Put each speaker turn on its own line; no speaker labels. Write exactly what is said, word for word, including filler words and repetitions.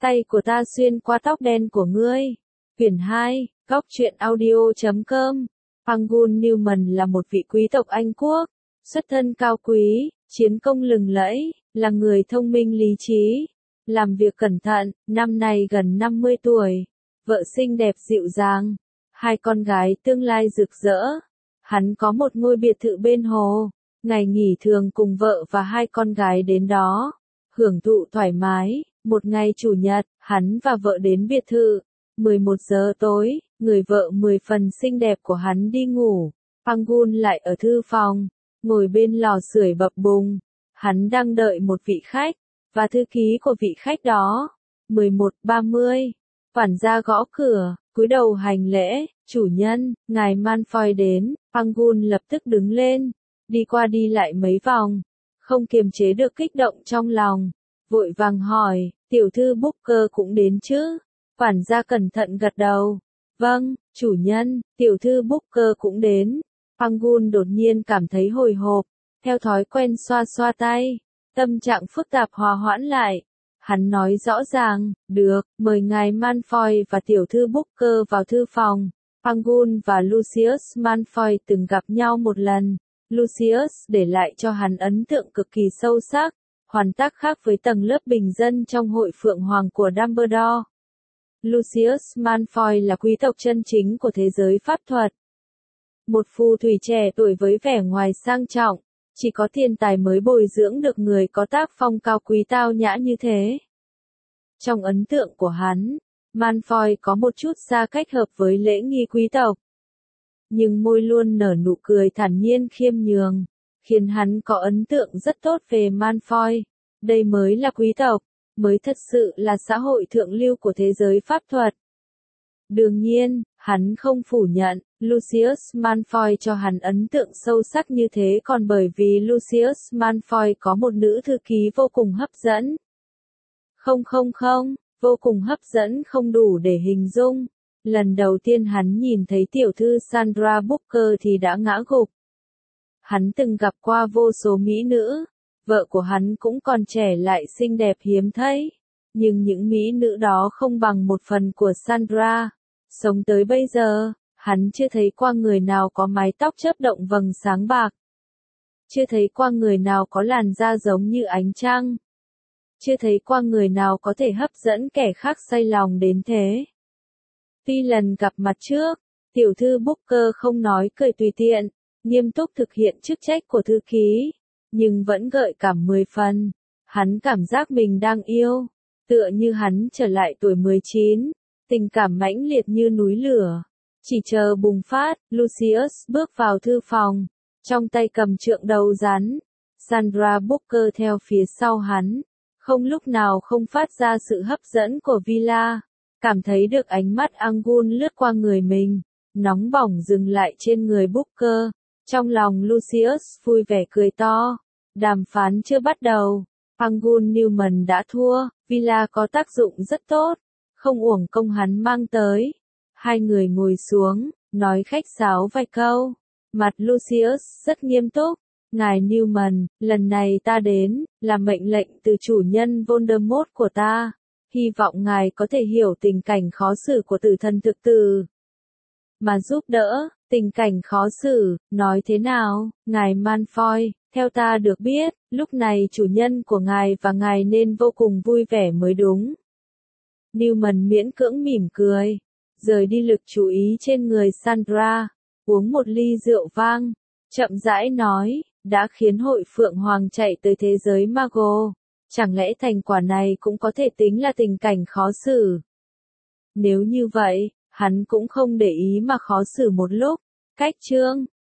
tay của ta xuyên qua tóc đen của ngươi. Quyển hai, góc truyện audio chấm com. Angul Newman là một vị quý tộc Anh quốc, xuất thân cao quý, chiến công lừng lẫy, là người thông minh lý trí, làm việc cẩn thận, năm nay gần năm mươi tuổi, vợ xinh đẹp dịu dàng, hai con gái tương lai rực rỡ. Hắn có một ngôi biệt thự bên hồ, ngày nghỉ thường cùng vợ và hai con gái đến đó, hưởng thụ thoải mái. Một ngày chủ nhật, hắn và vợ đến biệt thự. mười một giờ tối, người vợ mười phần xinh đẹp của hắn đi ngủ. Angul lại ở thư phòng, ngồi bên lò sưởi bập bùng. Hắn đang đợi một vị khách, và thư ký của vị khách đó. mười một ba mươi, quản gia gõ cửa, cúi đầu hành lễ. Chủ nhân, ngài Malfoy đến. Angul lập tức đứng lên, đi qua đi lại mấy vòng, không kiềm chế được kích động trong lòng, vội vàng hỏi, tiểu thư Booker cũng đến chứ? Quản gia cẩn thận gật đầu. Vâng, chủ nhân, tiểu thư Booker cũng đến. Angul đột nhiên cảm thấy hồi hộp, theo thói quen xoa xoa tay, tâm trạng phức tạp hòa hoãn lại. Hắn nói rõ ràng, được, mời ngài Malfoy và tiểu thư Booker vào thư phòng. Angul và Lucius Malfoy từng gặp nhau một lần. Lucius để lại cho hắn ấn tượng cực kỳ sâu sắc, hoàn tác khác với tầng lớp bình dân trong hội Phượng Hoàng của Dumbledore. Lucius Malfoy là quý tộc chân chính của thế giới pháp thuật. Một phù thủy trẻ tuổi với vẻ ngoài sang trọng, chỉ có thiên tài mới bồi dưỡng được người có tác phong cao quý tao nhã như thế. Trong ấn tượng của hắn, Malfoy có một chút xa cách hợp với lễ nghi quý tộc. Nhưng môi luôn nở nụ cười thản nhiên khiêm nhường, khiến hắn có ấn tượng rất tốt về Malfoy. Đây mới là quý tộc, mới thật sự là xã hội thượng lưu của thế giới pháp thuật. Đương nhiên, hắn không phủ nhận, Lucius Malfoy cho hắn ấn tượng sâu sắc như thế còn bởi vì Lucius Malfoy có một nữ thư ký vô cùng hấp dẫn. Không không không, vô cùng hấp dẫn không đủ để hình dung. Lần đầu tiên hắn nhìn thấy tiểu thư Sandra Booker thì đã ngã gục. Hắn từng gặp qua vô số mỹ nữ, vợ của hắn cũng còn trẻ lại xinh đẹp hiếm thấy, nhưng những mỹ nữ đó không bằng một phần của Sandra. Sống tới bây giờ, hắn chưa thấy qua người nào có mái tóc chớp động vầng sáng bạc. Chưa thấy qua người nào có làn da giống như ánh trăng. Chưa thấy qua người nào có thể hấp dẫn kẻ khác say lòng đến thế. Tuy lần gặp mặt trước, tiểu thư Booker không nói cười tùy tiện, nghiêm túc thực hiện chức trách của thư ký, nhưng vẫn gợi cảm mười phần. Hắn cảm giác mình đang yêu, tựa như hắn trở lại tuổi mười chín, tình cảm mãnh liệt như núi lửa. Chỉ chờ bùng phát, Lucius bước vào thư phòng, trong tay cầm trượng đầu rắn. Sandra Booker theo phía sau hắn, không lúc nào không phát ra sự hấp dẫn của Villa. Cảm thấy được ánh mắt Angul lướt qua người mình, nóng bỏng dừng lại trên người Booker. Trong lòng Lucius vui vẻ cười to. Đàm phán chưa bắt đầu, Angul Newman đã thua. Villa có tác dụng rất tốt, không uổng công hắn mang tới. Hai người ngồi xuống, nói khách sáo vài câu. Mặt Lucius rất nghiêm túc. Ngài Newman, lần này ta đến, là mệnh lệnh từ chủ nhân Voldemort của ta. Hy vọng ngài có thể hiểu tình cảnh khó xử của tử thần thực tử, mà giúp đỡ. Tình cảnh khó xử, nói thế nào, ngài Malfoy? Theo ta được biết, lúc này chủ nhân của ngài và ngài nên vô cùng vui vẻ mới đúng. Newman miễn cưỡng mỉm cười, rời đi lực chú ý trên người Sandra, uống một ly rượu vang, chậm rãi nói, đã khiến hội Phượng Hoàng chạy tới thế giới Mago. Chẳng lẽ thành quả này cũng có thể tính là tình cảnh khó xử? Nếu như vậy, hắn cũng không để ý mà khó xử một lúc. Cách chương